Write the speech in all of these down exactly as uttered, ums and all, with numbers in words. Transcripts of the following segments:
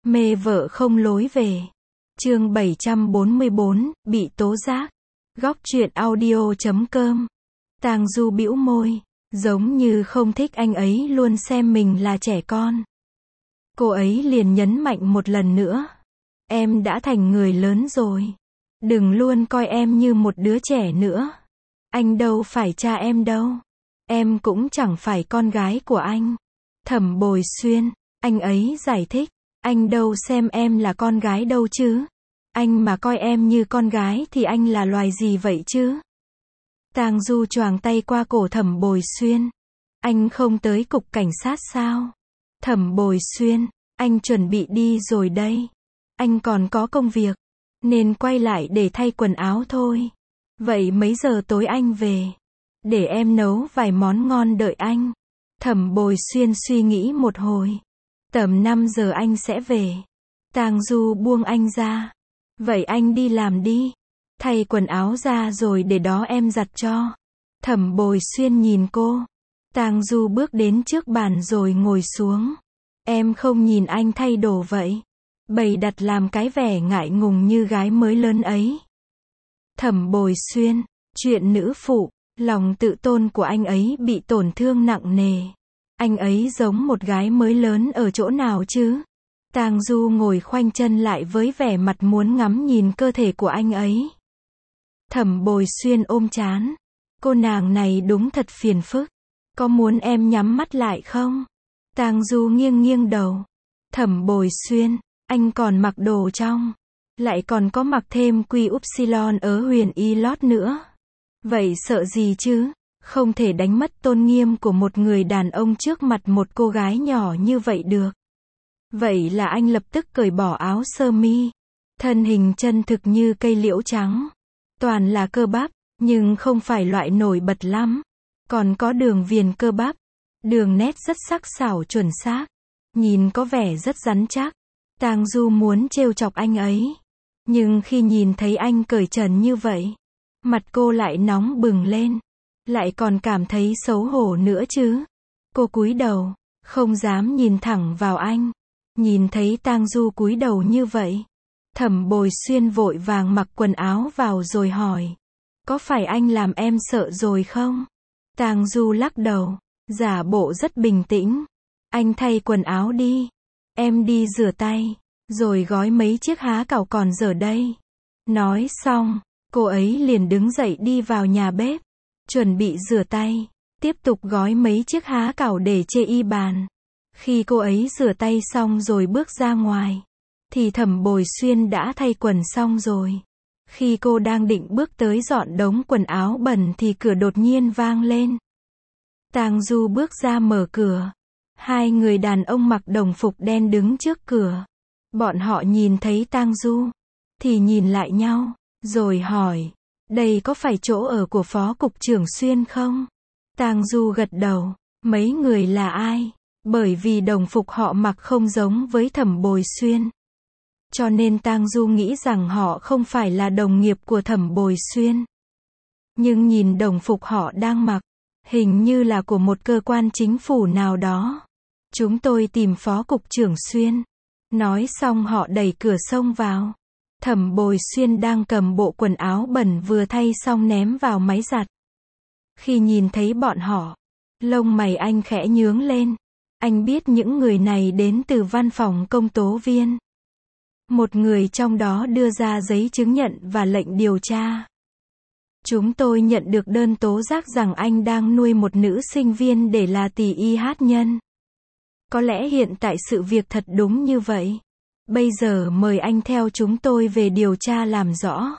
Mê vợ không lối về. Chương bảy trăm bốn mươi bốn, bị tố giác. Góc truyện audio chấm com. Tang Du bĩu môi, giống như không thích anh ấy luôn xem mình là trẻ con. Cô ấy liền nhấn mạnh một lần nữa. Em đã thành người lớn rồi. Đừng luôn coi em như một đứa trẻ nữa. Anh đâu phải cha em đâu. Em cũng chẳng phải con gái của anh. Thẩm Bồi Xuyên, anh ấy giải thích. Anh đâu xem em là con gái đâu chứ. Anh mà coi em như con gái thì anh là loài gì vậy chứ? Tang Du choàng tay qua cổ Thẩm Bồi Xuyên. Anh không tới cục cảnh sát sao? Thẩm Bồi Xuyên, anh chuẩn bị đi rồi đây. Anh còn có công việc, nên quay lại để thay quần áo thôi. Vậy mấy giờ tối anh về? Để em nấu vài món ngon đợi anh. Thẩm Bồi Xuyên suy nghĩ một hồi. Tầm năm giờ anh sẽ về. Tang Du buông anh ra. Vậy anh đi làm đi. Thay quần áo ra rồi để đó em giặt cho. Thẩm Bồi Xuyên nhìn cô. Tang Du bước đến trước bàn rồi ngồi xuống. Em không nhìn anh thay đồ vậy. Bày đặt làm cái vẻ ngại ngùng như gái mới lớn ấy. Thẩm Bồi Xuyên, chuyện nữ phụ, lòng tự tôn của anh ấy bị tổn thương nặng nề. Anh ấy giống một gái mới lớn ở chỗ nào chứ? Tang Du ngồi khoanh chân lại với vẻ mặt muốn ngắm nhìn cơ thể của anh ấy. Thẩm Bồi Xuyên ôm trán. Cô nàng này đúng thật phiền phức. Có muốn em nhắm mắt lại không? Tang Du nghiêng nghiêng đầu. Thẩm Bồi Xuyên, anh còn mặc đồ trong. Lại còn có mặc thêm quy upsilon ở huyền y lót nữa. Vậy sợ gì chứ? Không thể đánh mất tôn nghiêm của một người đàn ông trước mặt một cô gái nhỏ như vậy được. Vậy là anh lập tức cởi bỏ áo sơ mi. Thân hình chân thực như cây liễu trắng. Toàn là cơ bắp, nhưng không phải loại nổi bật lắm. Còn có đường viền cơ bắp. Đường nét rất sắc sảo chuẩn xác. Nhìn có vẻ rất rắn chắc. Tang Du muốn trêu chọc anh ấy. Nhưng khi nhìn thấy anh cởi trần như vậy, mặt cô lại nóng bừng lên. Lại còn cảm thấy xấu hổ nữa chứ. Cô cúi đầu, không dám nhìn thẳng vào anh. Nhìn thấy Tang Du cúi đầu như vậy, Thẩm Bồi Xuyên vội vàng mặc quần áo vào rồi hỏi. Có phải anh làm em sợ rồi không? Tang Du lắc đầu, giả bộ rất bình tĩnh. Anh thay quần áo đi. Em đi rửa tay, rồi gói mấy chiếc há cảo còn dở đây. Nói xong, cô ấy liền đứng dậy đi vào nhà bếp. Chuẩn bị rửa tay, tiếp tục gói mấy chiếc há cảo để chê y bàn. Khi cô ấy rửa tay xong rồi bước ra ngoài, thì Thẩm Bồi Xuyên đã thay quần xong rồi. Khi cô đang định bước tới dọn đống quần áo bẩn thì cửa đột nhiên vang lên. Tang Du bước ra mở cửa. Hai người đàn ông mặc đồng phục đen đứng trước cửa. Bọn họ nhìn thấy Tang Du, thì nhìn lại nhau, rồi hỏi. Đây có phải chỗ ở của Phó Cục trưởng Xuyên không? Tang Du gật đầu. Mấy người là ai? Bởi vì đồng phục họ mặc không giống với Thẩm Bồi Xuyên. Cho nên Tang Du nghĩ rằng họ không phải là đồng nghiệp của Thẩm Bồi Xuyên. Nhưng nhìn đồng phục họ đang mặc, hình như là của một cơ quan chính phủ nào đó. Chúng tôi tìm Phó Cục trưởng Xuyên. Nói xong họ đẩy cửa xông vào. Thẩm Bồi Xuyên đang cầm bộ quần áo bẩn vừa thay xong ném vào máy giặt. Khi nhìn thấy bọn họ, lông mày anh khẽ nhướng lên. Anh biết những người này đến từ văn phòng công tố viên. Một người trong đó đưa ra giấy chứng nhận và lệnh điều tra. Chúng tôi nhận được đơn tố giác rằng anh đang nuôi một nữ sinh viên để là tỳ y hát nhân. Có lẽ hiện tại sự việc thật đúng như vậy. Bây giờ mời anh theo chúng tôi về điều tra làm rõ.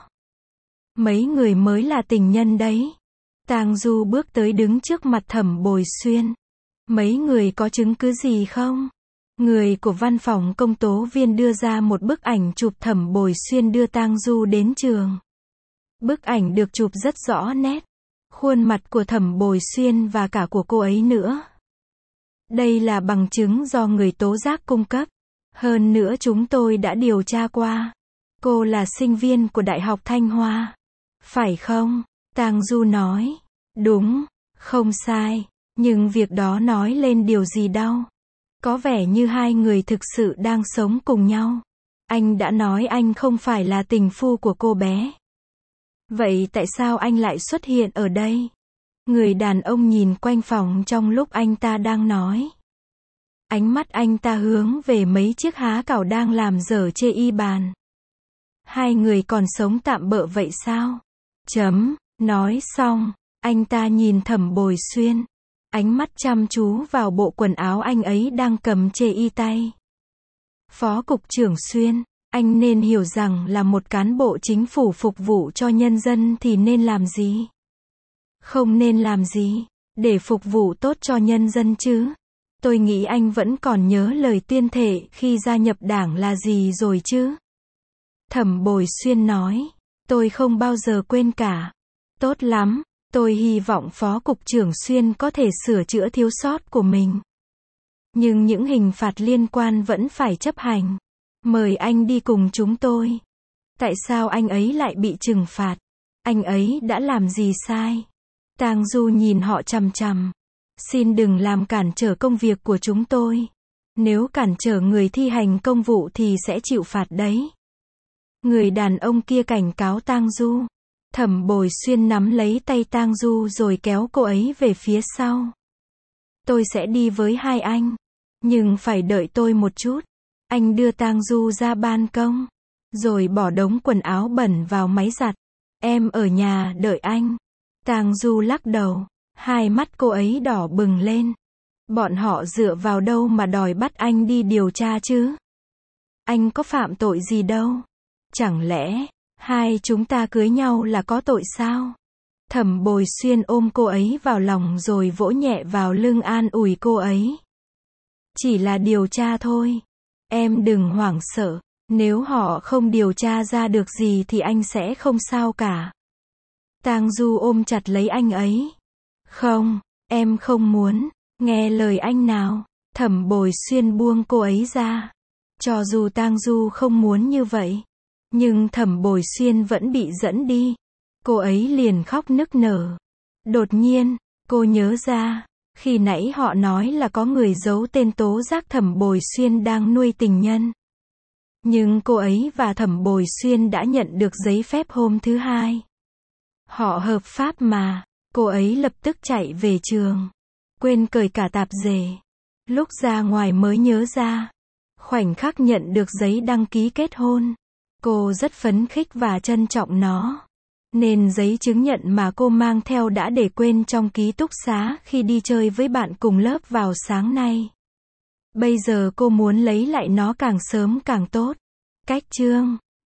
Mấy người mới là tình nhân đấy. Tang Du bước tới đứng trước mặt Thẩm Bồi Xuyên. Mấy người có chứng cứ gì không? Người của văn phòng công tố viên đưa ra một bức ảnh chụp Thẩm Bồi Xuyên đưa Tang Du đến trường. Bức ảnh được chụp rất rõ nét. Khuôn mặt của Thẩm Bồi Xuyên và cả của cô ấy nữa. Đây là bằng chứng do người tố giác cung cấp. Hơn nữa chúng tôi đã điều tra qua. Cô là sinh viên của Đại học Thanh Hoa. Phải không? Tang Du nói. Đúng, không sai. Nhưng việc đó nói lên điều gì đâu. Có vẻ như hai người thực sự đang sống cùng nhau. Anh đã nói anh không phải là tình phu của cô bé. Vậy tại sao anh lại xuất hiện ở đây? Người đàn ông nhìn quanh phòng trong lúc anh ta đang nói. Ánh mắt anh ta hướng về mấy chiếc há cảo đang làm dở chê y bàn. Hai người còn sống tạm bợ vậy sao? Chấm, nói xong, anh ta nhìn Thẩm Bồi Xuyên. Ánh mắt chăm chú vào bộ quần áo anh ấy đang cầm chê y tay. Phó Cục trưởng Xuyên, anh nên hiểu rằng là một cán bộ chính phủ phục vụ cho nhân dân thì nên làm gì? Không nên làm gì, để phục vụ tốt cho nhân dân chứ? Tôi nghĩ anh vẫn còn nhớ lời tuyên thệ khi gia nhập đảng là gì rồi chứ? Thẩm Bồi Xuyên nói, tôi không bao giờ quên cả. Tốt lắm, tôi hy vọng Phó Cục trưởng Xuyên có thể sửa chữa thiếu sót của mình. Nhưng những hình phạt liên quan vẫn phải chấp hành. Mời anh đi cùng chúng tôi. Tại sao anh ấy lại bị trừng phạt? Anh ấy đã làm gì sai? Tang Du nhìn họ chằm chằm. Xin đừng làm cản trở công việc của chúng tôi. Nếu cản trở người thi hành công vụ thì sẽ chịu phạt đấy. Người đàn ông kia cảnh cáo Tang Du. Thẩm Bồi Xuyên nắm lấy tay Tang Du rồi kéo cô ấy về phía sau. Tôi sẽ đi với hai anh. Nhưng phải đợi tôi một chút. Anh đưa Tang Du ra ban công. Rồi bỏ đống quần áo bẩn vào máy giặt. Em ở nhà đợi anh. Tang Du lắc đầu. Hai mắt cô ấy đỏ bừng lên. Bọn họ dựa vào đâu mà đòi bắt anh đi điều tra chứ? Anh có phạm tội gì đâu. Chẳng lẽ, hai chúng ta cưới nhau là có tội sao? Thẩm Bồi Xuyên ôm cô ấy vào lòng rồi vỗ nhẹ vào lưng an ủi cô ấy. Chỉ là điều tra thôi. Em đừng hoảng sợ. Nếu họ không điều tra ra được gì thì anh sẽ không sao cả. Tang Du ôm chặt lấy anh ấy. Không, em không muốn. Nghe lời anh nào. Thẩm Bồi Xuyên buông cô ấy ra. Cho dù Tang Du không muốn như vậy. Nhưng Thẩm Bồi Xuyên vẫn bị dẫn đi. Cô ấy liền khóc nức nở. Đột nhiên, cô nhớ ra. Khi nãy họ nói là có người giấu tên tố giác Thẩm Bồi Xuyên đang nuôi tình nhân. Nhưng cô ấy và Thẩm Bồi Xuyên đã nhận được giấy phép hôm thứ hai. Họ hợp pháp mà. Cô ấy lập tức chạy về trường. Quên cởi cả tạp dề. Lúc ra ngoài mới nhớ ra. Khoảnh khắc nhận được giấy đăng ký kết hôn. Cô rất phấn khích và trân trọng nó. Nên giấy chứng nhận mà cô mang theo đã để quên trong ký túc xá khi đi chơi với bạn cùng lớp vào sáng nay. Bây giờ cô muốn lấy lại nó càng sớm càng tốt. Cách chương